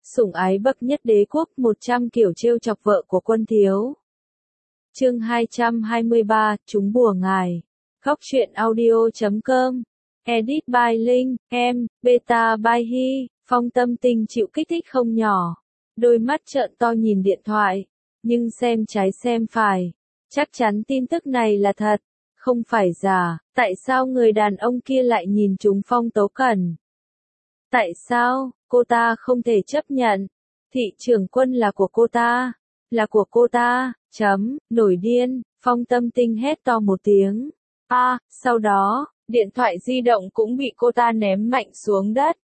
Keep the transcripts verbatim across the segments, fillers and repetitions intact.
Sủng ái bậc nhất đế quốc, một trăm kiểu trêu chọc vợ của quân thiếu. Chương hai trăm hai mươi ba, chúng bùa ngài. Góc truyện audio chấm com. Edit by Linh, em, beta by Hi. Phong Tâm Tinh chịu kích thích không nhỏ. Đôi mắt trợn to nhìn điện thoại. Nhưng xem trái xem phải. Chắc chắn tin tức này là thật. Không phải giả. Tại sao người đàn ông kia lại nhìn trúng Phong Tố Cẩn? Tại sao, cô ta không thể chấp nhận? Thị trưởng quân là của cô ta. Là của cô ta, chấm, nổi điên, Phong Tâm Tinh hét to một tiếng. A, à, sau đó, điện thoại di động cũng bị cô ta ném mạnh xuống đất.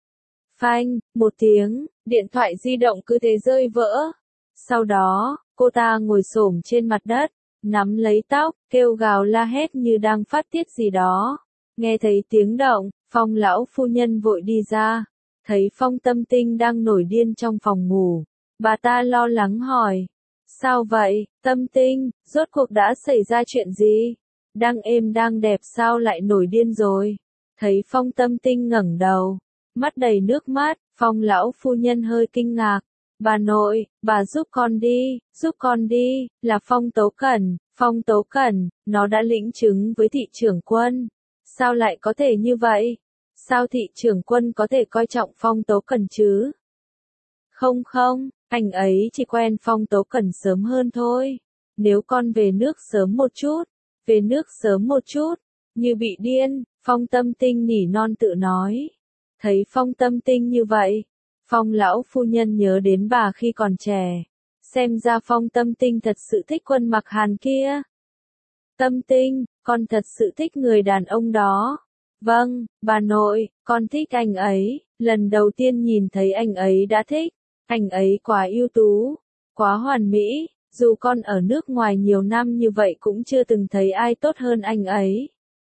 Phanh, một tiếng, điện thoại di động cứ thế rơi vỡ. Sau đó, cô ta ngồi xổm trên mặt đất, nắm lấy tóc, kêu gào la hét như đang phát tiết gì đó. Nghe thấy tiếng động, Phong lão phu nhân vội đi ra, thấy Phong Tâm Tinh đang nổi điên trong phòng ngủ. Bà ta lo lắng hỏi, sao vậy, Tâm Tinh, rốt cuộc đã xảy ra chuyện gì? Đang êm đang đẹp sao lại nổi điên rồi? Thấy Phong Tâm Tinh ngẩng đầu, mắt đầy nước mắt, Phong lão phu nhân hơi kinh ngạc. Bà nội, bà giúp con đi, giúp con đi, là Phong Tố Cẩn, Phong Tố Cẩn, nó đã lĩnh chứng với thị trưởng quân. Sao lại có thể như vậy? Sao thị trưởng quân có thể coi trọng Phong Tố Cẩn chứ? Không không, anh ấy chỉ quen Phong Tố Cẩn sớm hơn thôi. Nếu con về nước sớm một chút, về nước sớm một chút, như bị điên, Phong Tâm Tinh nỉ non tự nói. Thấy Phong Tâm Tinh như vậy, Phong lão phu nhân nhớ đến bà khi còn trẻ. Xem ra Phong Tâm Tinh thật sự thích Quân Mặc Hàn kia. Tâm Tinh, con thật sự thích người đàn ông đó. Vâng, bà nội, con thích anh ấy, lần đầu tiên nhìn thấy anh ấy đã thích. Anh ấy quá ưu tú, quá hoàn mỹ, dù con ở nước ngoài nhiều năm như vậy cũng chưa từng thấy ai tốt hơn anh ấy.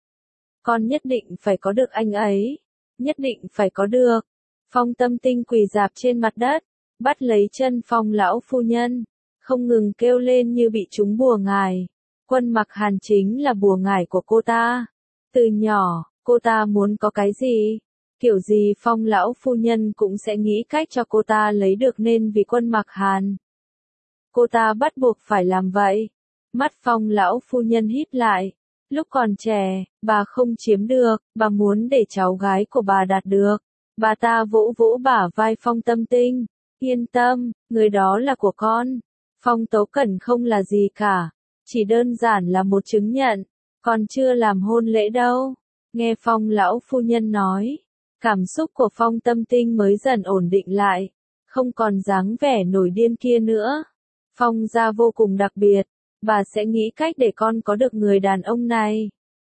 Con nhất định phải có được anh ấy, nhất định phải có được. Phong Tâm Tinh quỳ rạp trên mặt đất, bắt lấy chân Phong lão phu nhân, không ngừng kêu lên như bị trúng bùa ngải. Quân Mặc Hàn chính là bùa ngải của cô ta. Từ nhỏ, cô ta muốn có cái gì? Kiểu gì Phong lão phu nhân cũng sẽ nghĩ cách cho cô ta lấy được nên vì Quân Mặc Hàn. Cô ta bắt buộc phải làm vậy. Mắt Phong lão phu nhân híp lại. Lúc còn trẻ, bà không chiếm được, bà muốn để cháu gái của bà đạt được. Bà ta vỗ vỗ bả vai Phong Tâm Tinh. Yên tâm, người đó là của con. Phong Tố Cẩn không là gì cả. Chỉ đơn giản là một chứng nhận. Còn chưa làm hôn lễ đâu. Nghe Phong lão phu nhân nói. Cảm xúc của Phong Tâm Tinh mới dần ổn định lại. Không còn dáng vẻ nổi điên kia nữa. Phong gia vô cùng đặc biệt. Bà sẽ nghĩ cách để con có được người đàn ông này.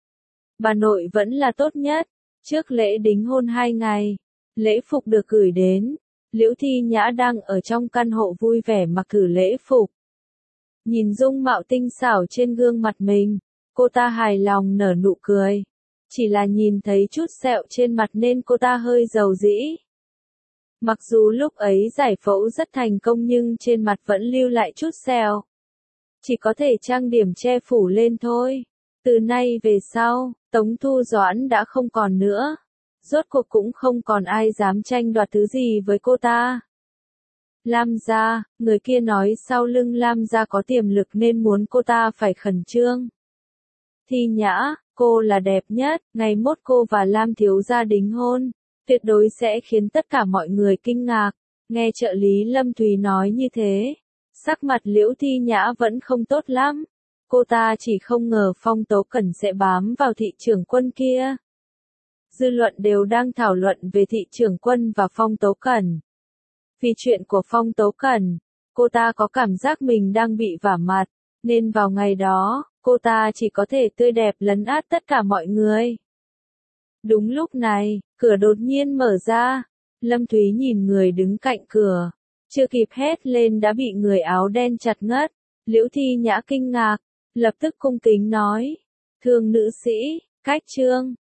Bà nội vẫn là tốt nhất. Trước lễ đính hôn hai ngày. Lễ phục được gửi đến. Liễu Thi Nhã đang ở trong căn hộ vui vẻ mặc thử lễ phục. Nhìn dung mạo tinh xảo trên gương mặt mình. Cô ta hài lòng nở nụ cười. Chỉ là nhìn thấy chút sẹo trên mặt nên cô ta hơi dầu dĩ. Mặc dù lúc ấy giải phẫu rất thành công nhưng trên mặt vẫn lưu lại chút sẹo. Chỉ có thể trang điểm che phủ lên thôi. Từ nay về sau, Tống Thu Doãn đã không còn nữa. Rốt cuộc cũng không còn ai dám tranh đoạt thứ gì với cô ta. Lam gia, người kia nói sau lưng Lam gia có tiềm lực nên muốn cô ta phải khẩn trương. Thi Nhã, cô là đẹp nhất, ngày mốt cô và Lam thiếu gia đính hôn, tuyệt đối sẽ khiến tất cả mọi người kinh ngạc. Nghe trợ lý Lâm Thúy nói như thế, sắc mặt Liễu Thi Nhã vẫn không tốt lắm. Cô ta chỉ không ngờ Phong Tố Cẩn sẽ bám vào thị trưởng quân kia. Dư luận đều đang thảo luận về thị trưởng quân và Phong Tố Cẩn. Vì chuyện của Phong Tố Cẩn, cô ta có cảm giác mình đang bị vả mặt, nên vào ngày đó, cô ta chỉ có thể tươi đẹp lấn át tất cả mọi người. Đúng lúc này, cửa đột nhiên mở ra. Lâm Thúy nhìn người đứng cạnh cửa. Chưa kịp hét lên đã bị người áo đen chặt ngất. Liễu Thi Nhã kinh ngạc, lập tức cung kính nói. Thưa nữ sĩ, cách trương,